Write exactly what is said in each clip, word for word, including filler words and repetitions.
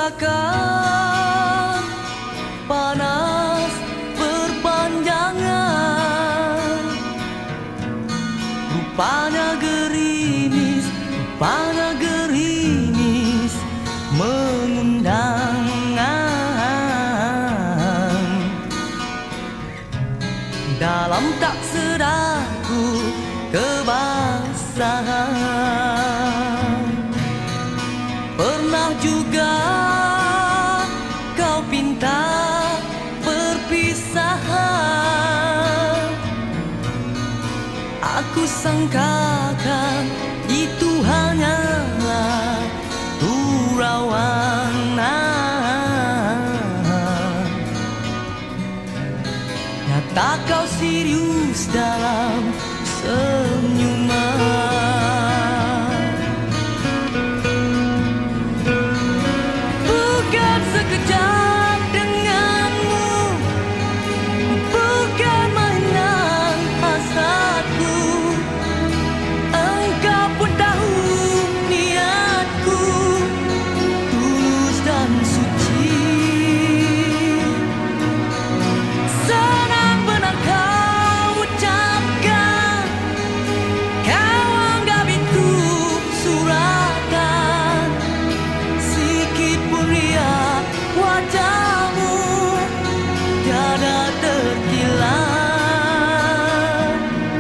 rasakan panas berpanjangan. Rupanya gerimis, rupanya gerimis mengundang. Dalam tak sedarku kebasahan. Pernah juga kau pinta perpisahan. Aku sangkakan itu hanyalah gurauan. Nyata kau serius dalam senyuman. Bukan sekejap denganmu, bukan mainan hasratku. Engkau pun tahu niatku tulus dan suci. Senang benar kau ucapkan, kau anggap itu suratan. Sikit pun riak wajahmu tiada terkilat.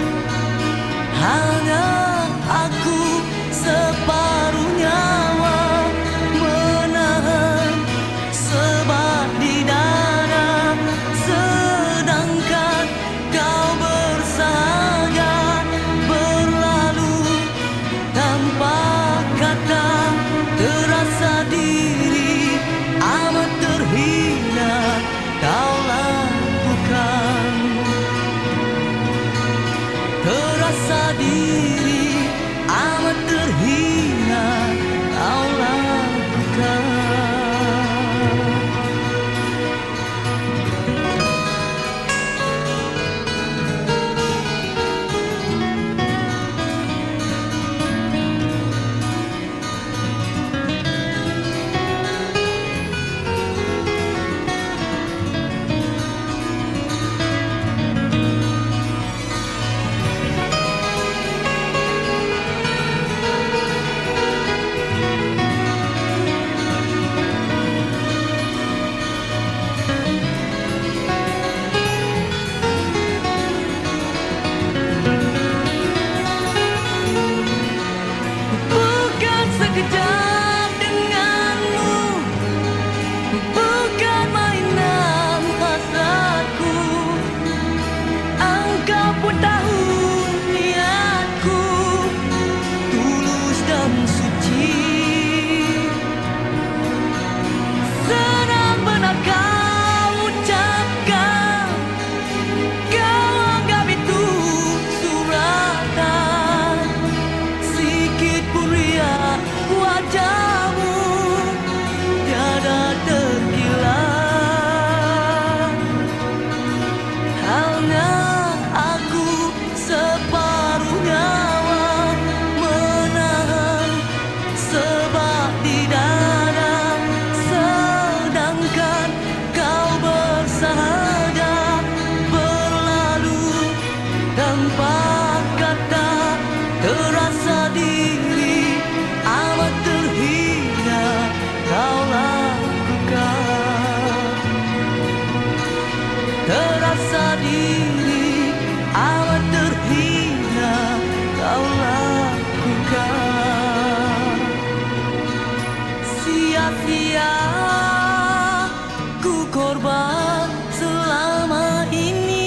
Hanya aku separuh nyawa menahan sebat di dada, sedangkan kau bersahaja berlalu tanpa kata. Terasa diri amat terhina kau lakukan. Terasa diri amat terhina kau lakukan. Bukan sekejap denganmu, bukan mainan hasratku. Engkau pun tahu niatku tulus dan suci. Senang benar kau ucapkan, kau anggap itu suratan. Sikit pun riak wajahmu tiada terkilat. Hanya aku separuh nyawa menahan sebat di dada, sedangkan kau bersahaja berlalu tanpa kata. Terasa diri amat terhina kau lakukan. Terasa diri amat terhina kau lakukan. Sia-sia ku korban selama ini.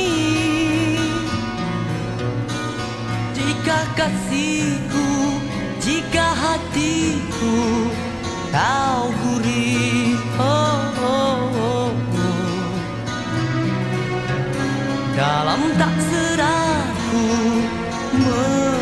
Jika kasihku, jika hatiku kau gurih, oh, oh, oh, oh. Dalam tak sedarku